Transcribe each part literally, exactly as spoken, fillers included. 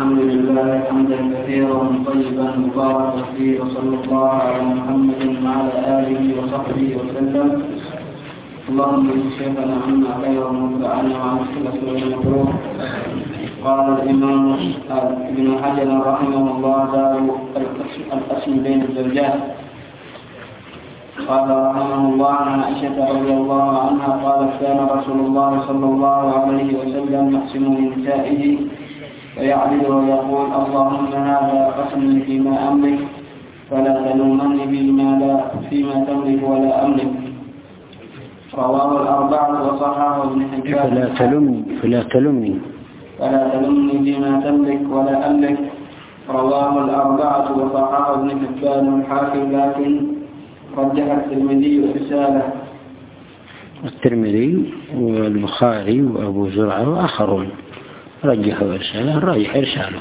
الحمد لله حمدا كثيرا طيبا مباركا فيه، وصلى الله على محمد وعلى آله وصحبه وسلم. اللهم اجعل شيخنا عنا خيرا وانفعنا وعن الخلف والمكروه. قال الإمام ابن حجر رحمه الله باب القسم بين الزوجات. قال رحمه الله عن عائشة رضي الله عنها قالت كان رسول الله صلى الله عليه وسلم يقسم لنسائه فيعدل ويقول اللهم هذا قسمي فيما أملك فلا تلومني فيما لا فيما تملك ولا أملك. رواه الأربعة وصححه ابن حبان. فلا تلمني فلا تلمني فلا تلمني فيما تملك ولا أملك. رواه الأربعة وصححه ابن حبان والحاكم، لكن رجح الترمذي إرساله. الترمذي والبخاري وأبو زرعة وآخرون رجحوا إرساله، الراجح إرساله.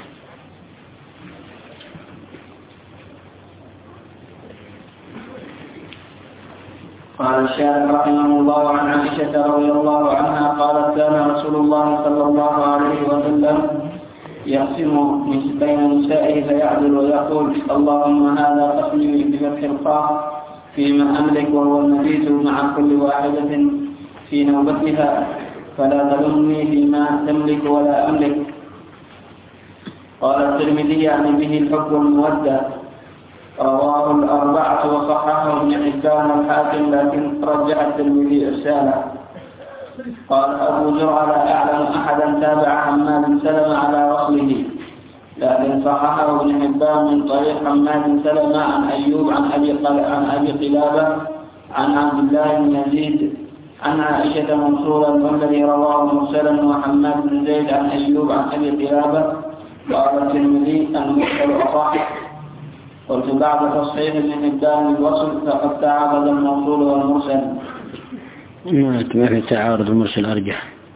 قال الشارح رحمه الله عن عائشة رضي الله عنها قالت كان رسول الله صلى الله عليه وسلم يقسم بين نسائه فيعدل ويقول اللهم هذا قسمي بفتح القاف فيما أملك، وهو المبيت مع كل واحدة في نوبتها فلا تلمني فيما تملك ولا أملك. قال الترمذي يعني به الحكم المودة. رواه الأربعة وصححه ابن حبان والحاكم، لكن رجح الترمذي إرساله. قال أبو زرعة لا أعلم أحدا تابع حماد سلمة على وصله، لكن صححه ابن حبان من طريق حماد سلمة عن أيوب عن أبي عن أبي قلابة عن عبد الله بن يزيد عن عائشة منصورا، والذي رواه مرسلا وحماد بن زيد عن أيوب عن أبي قلابة. قال الترمذي المرسل أصح. قلت بعد تصحيح ابن حبان الوصل فقد تعارض الموصول والمرسل. ما في تعارض، المرسل أرجح.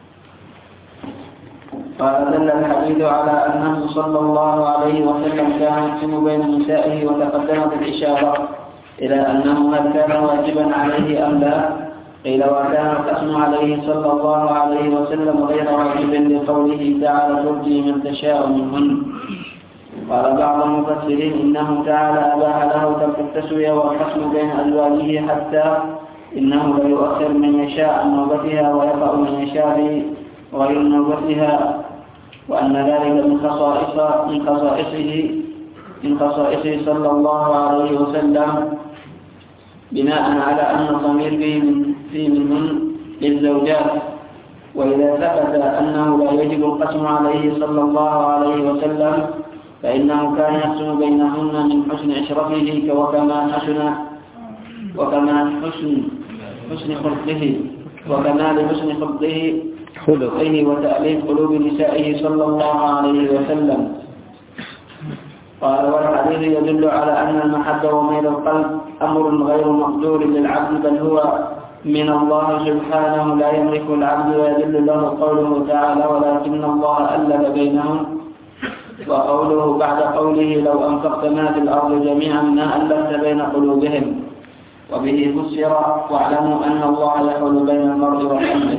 قال دل الحديث على أنه صلى الله عليه وسلم كان يقسم بين نسائه، وتقدمت الإشارة إلى أنه هل كان واجبا عليه أم لا؟ قيل وكان القسم عليه صلى الله عليه وسلم غير واجب لقوله تعالى ترجي من تشاء منهن. قال بعض المفسرين إنه تعالى أباح له ترك التسوية والقسم بين أزواجه، حتى إنه لا يؤخر من يشاء عن نوبتها ويقع من يشاء غير نوبتها، وأن ذلك من خصائص من خصائصه من خصائصه صلى الله عليه وسلم، بناء على أن الضمير في منهن للزوجات. وإذا ثبت أنه لا يجب القسم عليه صلى الله عليه وسلم فإنه كان يقسم بينهن من حسن عشرته وكما حسن وكما حسن حسن خلقه وكمال حسن خلقه خلقه وتأليف قلوب نسائه صلى الله عليه وسلم. قال والحديث يدل على أن المحبة وميل القلب أمر غير مقدور للعبد، بل هو من الله سبحانه لا يملك العبد، ويدل له قوله تعالى ولكن الله ألف بينهم، وقوله بعد قوله لو أنفقت ما في الأرض جميعا ما ألفت بين قلوبهم. وبه فسر واعلموا أن الله يحول بين المرء وقلبه.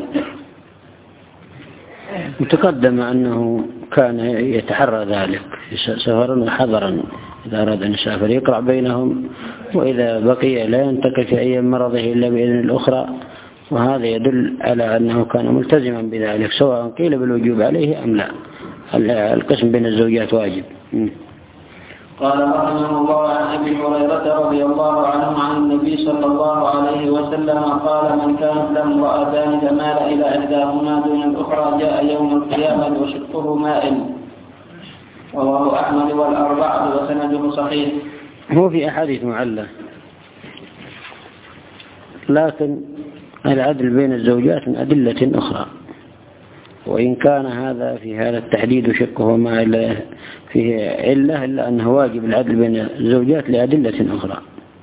متقدم أنه كان يتحرى ذلك سفرا وحضرا، إذا أراد أن يسافر يقرأ بينهم، وإذا بقي لا ينتقل في أيام مرضه إلا بإذن الأخرى، وهذا يدل على أنه كان ملتزما بذلك سواء قيل بالوجوب عليه أم لا. القسم بين الزوجات واجب. قال رحمه الله عن أبي هريرة رضي الله عنه عن النبي صلى الله عليه وسلم قال من كانت له امرأتان فمال إلى إحداهما دون الأخرى جاء يوم القيامة وشقه مائل. رواه أحمد والأربعة وسنده صحيح. هو في أحاديث معلة، لكن العدل بين الزوجات من أدلة أخرى، وإن كان هذا في هذا التحديد شقه ما فيه علة، إلا أنه واجب العدل بين الزوجات لأدلة أخرى.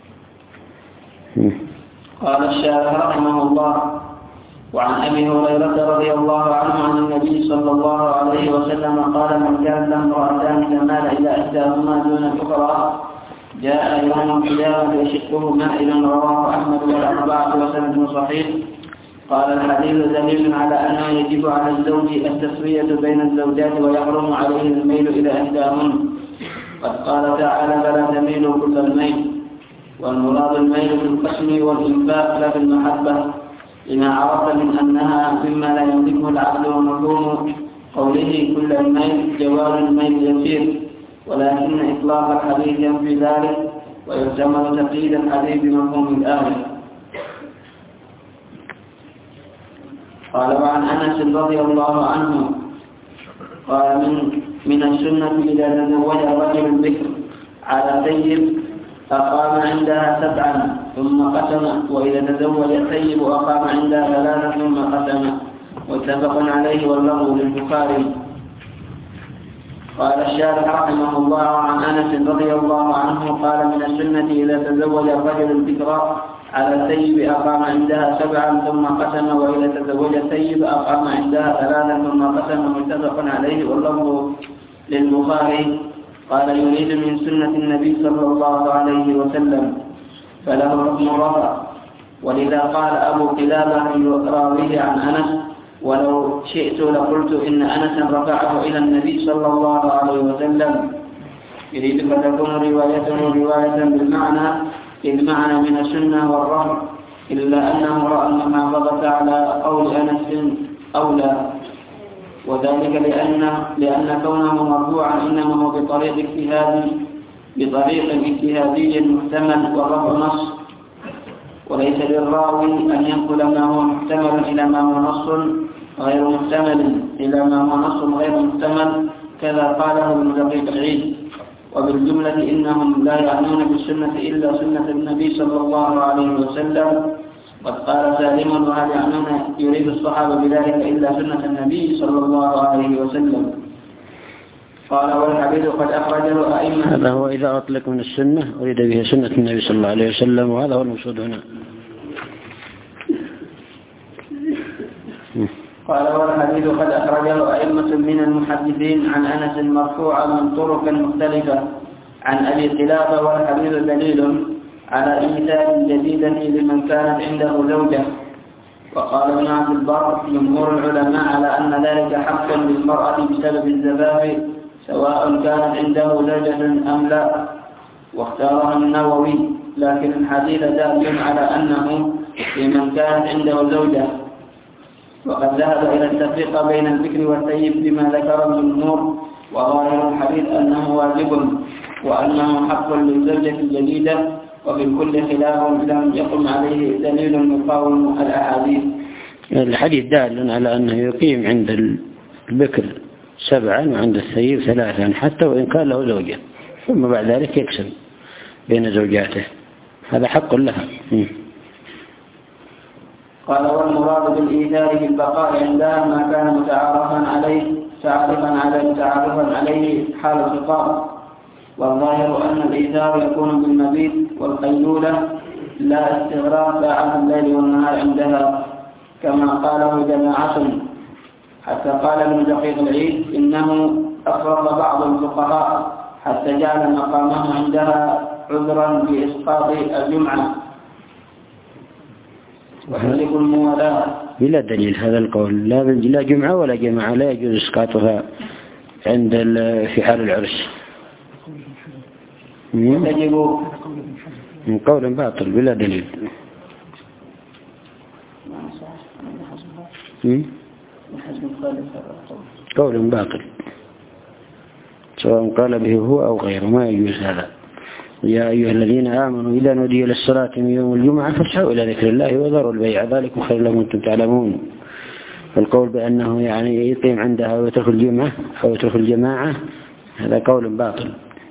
قال الشارح رحمه الله وعن أبي هريرة رضي الله عنه عن النبي صلى الله عليه وسلم قال من كان له امرأتان فمال إلى إحداهما دون الأخرى جاء يوم القيامة وشقه مائل. رواه أحمد والأربعة وسند صحيح. قال الحديث دليل على أنه يجب على الزوج التسوية بين الزوجات ويحرم عليه الميل إلى إحداهن. قد قال تعالى فلا تميلوا كل الميل، والمراد الميل في القسم والإنفاق لا في المحبة، لما عرف من أنها مما لا يملكه العقل، ومفهوم قوله كل الميل جواز الميل يسير، ولكن إطلاق الحديث ينفي ذلك، ويحتمل تقييد الحديث بمفهوم الآية. قال وعن أنس رضي الله عنه قال من من السنة إذا تزوج الرجل البكر على ثيب أقام عندها سبعا ثم قسم، وإذا تزوج الثيب أقام عندها ثلاثا ثم قسم، متفق عليه واللفظ للبخاري. قال الشارح رحمه الله عن أنس رضي الله عنه قال من السنة إذا تزوج الرجل البكر على الثيب أقام عندها سبعا ثم قسم، وإذا تزوج الثيب أقام عندها ثلاثا ثم قسم، متفق عليه واللفظ للبخاري. قال يريد من سنة النبي صلى الله عليه وسلم، فله حكم رفع، ولذا قال أبو قلابة راويه عن أنس ولو شئت لقلت إن أنسا رفعه إلى النبي صلى الله عليه وسلم، يريد فتكون روايته رواية بالمعنى إذ معنى من السنة والرفع، إلا أنه رأى المحافظة على قول أنس أولى، وذلك لأن لأن كونه مرفوعا إنما هو بطريق اجتهادي بطريق اجتهادي محتمل والرفع نص، وليس للراوي أن ينقل ما هو محتمل إلى ما هو نص غير محتمل إلى ما هو نص غير محتمل، كذا قاله ابن دقيق العيد. وبالجملة إنهم لا يعنون بالسنة إلا سنة النبي صلى الله عليه وسلم. قد قال سالم وهل يعنون يريد الصحابة بذلك إلا سنة النبي صلى الله عليه وسلم. قال والحديث قد أخرجه أئمة. هذا هو إذا أطلق من السنة أريد به سنة النبي صلى الله عليه وسلم، وهذا هو المقصود هنا. قال والحديث قد أخرجه أئمة من المحدثين عن أنس مرفوعا من طرق مختلفة عن أبي قلابة، والحديث دليل على إيثار الجديدة لمن كانت عنده زوجة. وقال ابن عبد البر جمهور العلماء على أن ذلك حق للمرأة بسبب الزفاف سواء كانت عنده زوجة أم لا، واختارها النووي، لكن الحديث دال على أنه لمن كانت عنده زوجة. وقد ذهب إلى التفريق بين البكر والثيب بما ذكر الجمهور، وظاهر الحديث أنه واجب وأنه حق للزوجة الجديدة، وفي كل خلاف لم يقم عليه دليل يقاوم الأحاديث. الحديث دال على أنه يقيم عند البكر سبعا وعند الثيب ثلاثا حتى وإن كان له زوجة، ثم بعد ذلك يقسم بين زوجاته، هذا حق لها. قال والمراد بالإيثار بالبقاء عندها ما كان متعارفا عليه تعارفا عليه تعارفا عليه حال الخطاب، والظاهر أن الإيثار يكون بالمبيت والقيلولة لا استغراق ساعات الليل والنهار عندها، كما قاله جماعة، حتى قال ابن دقيق العيد إنه أفرط بعض الفقهاء حتى جعل مقامه عندها عذرا بإسقاط الجمعة وحلق الموالاة. بلا دليل هذا القول، لا لا جمعة ولا جماعة لا يجوز إسقاطها عند في حال العرس. يجب من قول باطل بلا دليل. قول باطل سواء قال به هو أو غيره، ما يجوز هذا. يا أيها الذين آمنوا إذا نودي للصلاة من يوم الجمعة فاسعوا إلى ذكر الله وذروا البيع ذلكم خير لكم كنتم تعلمون. فالقول بأنه يعني يقيم عندها ويترك الجمعة أو يترك الجماعة هذا قول باطل.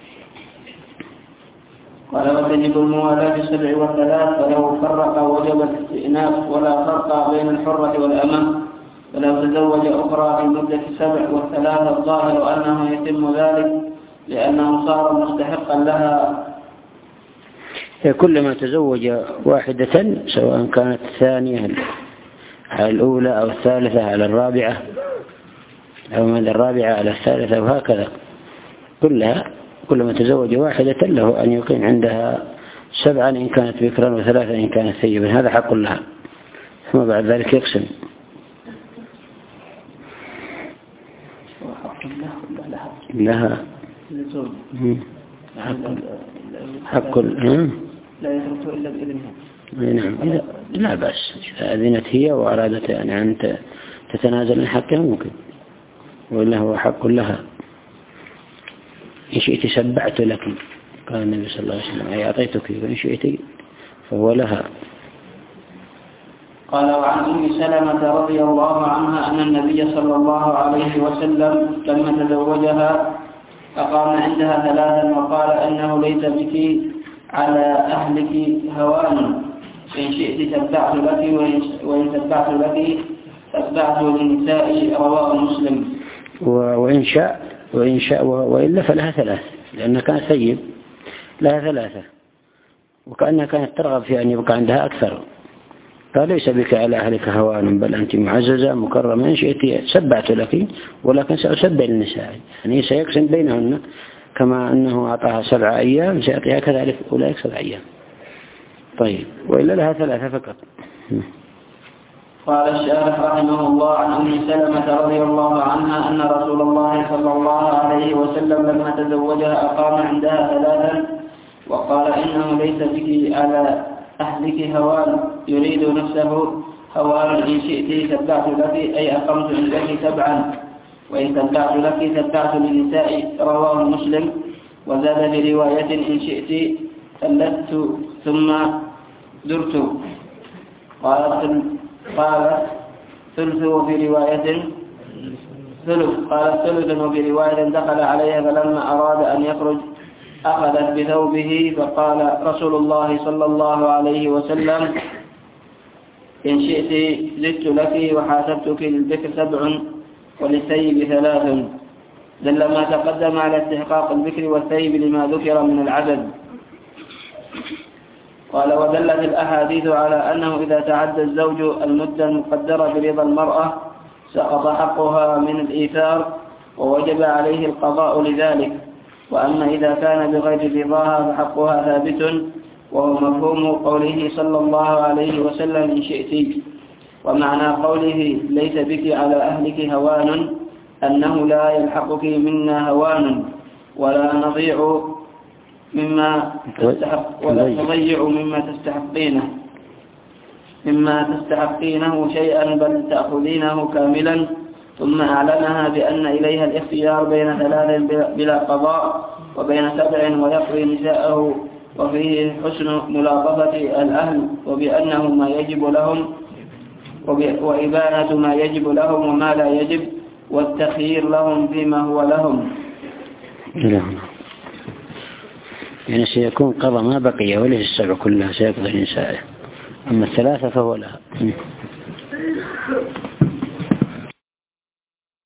قال وتجب الموالاة بالسبع والثلاث، فلو فرق وجب الاستئناف ولا فرق بين الحرة والأمة، فلو تزوج أخرى في مدة السبع والثلاث الظاهر أنه يتم ذلك لأنه صار مستحقا لها. كلما تزوج واحدة سواء كانت الثانية على الأولى أو الثالثة على الرابعة أو من الرابعة على الثالثة وهكذا، كلها كلما تزوج واحدة له أن يقيم عندها سبعا إن كانت بكرا وثلاثا إن كانت ثيبا، هذا حق لها. ثم بعد ذلك يقسم. لها حق لا يتركه إلا بإذنها. نعم. إذا لا بأس إذا أذنت هي وأرادت يعني أن تتنازل عن حقها ممكن، وإلا هو حق لها. إن شئت سبعت لك، قال النبي صلى الله عليه وسلم أي أعطيتك، وإن شئت فهو لها. قال وعن أم سلمة رضي الله عنها أن النبي صلى الله عليه وسلم لما تزوجها أقام عندها ثلاثا وقال أنه ليس بك على أهلك هوان، إن شئت تبعت لك وإن تبعت لك تبعت للنساء، رواه مسلم. وإن شاء وإن شاء وإلا فلها ثلاث، لأنها كانت ثيب لها ثلاثة، وكأنها كانت ترغب في أن يبقى عندها أكثر. قال ليس بك على أهلك هوان بل أنت معززة مكرمة، إن شئت سبعت لك ولكن سأسبع للنساء، يعني سيقسم بينهن كما أنه أعطاها سبع أيام سيعطيها كذلك أولئك سبع أيام. طيب وإلا لها ثلاثة فقط. قال الشارح رحمه الله عن أم سلمة رضي الله عنها أن رسول الله صلى الله عليه وسلم لما تزوجها أقام عندها ثلاثا وقال إنه ليس بك على أهلك هوان يريد نفسه هوان، إن شئت تبعت لك أي أقمت عندك سبعا، وإن تبعت لك تبعت للنساء، رواه مسلم. وزاد في رواية إن شئت ثلثت ثم درت. قالت قالت ثلث وفي رواية ثلث قالت ثلث وفي رواية دخل عليها فلما أراد أن يخرج أخذت بثوبه فقال رسول الله صلى الله عليه وسلم إن شئت زدت لك وحاسبتك للذكر سبع وللثيب ثلاث، دل ما تقدم على استحقاق الذكر والثيب لما ذكر من العدد. قال ودلت الأحاديث على أنه إذا تعدى الزوج المدة المقدرة برضا المرأة سقط حقها من الإيثار ووجب عليه القضاء لذلك، وأما إذا كان بغير رضاها فحقها ثابت، وهو مفهوم قوله صلى الله عليه وسلم إن شئت. ومعنى قوله ليس بك على أهلك هوان أنه لا يلحقك منا هوان ولا نضيع مما تستحق ولا تضيع مما تستحقينه مما تستحقينه شيئا بل تأخذينه كاملا. ثم أعلنها بأن إليها الاختيار بين ثلاث بلا قضاء وبين سبع ويقضي نساءه، وفيه حسن ملاطفة الأهل وبأنه ما يجب لهم وإبانة ما يجب لهم وما لا يجب والتخيير لهم فيما هو لهم. نعم. يعني سيكون قضى ما بقي وليس السبع كلها سيقضي نسائه، أما الثلاثة فهو لها.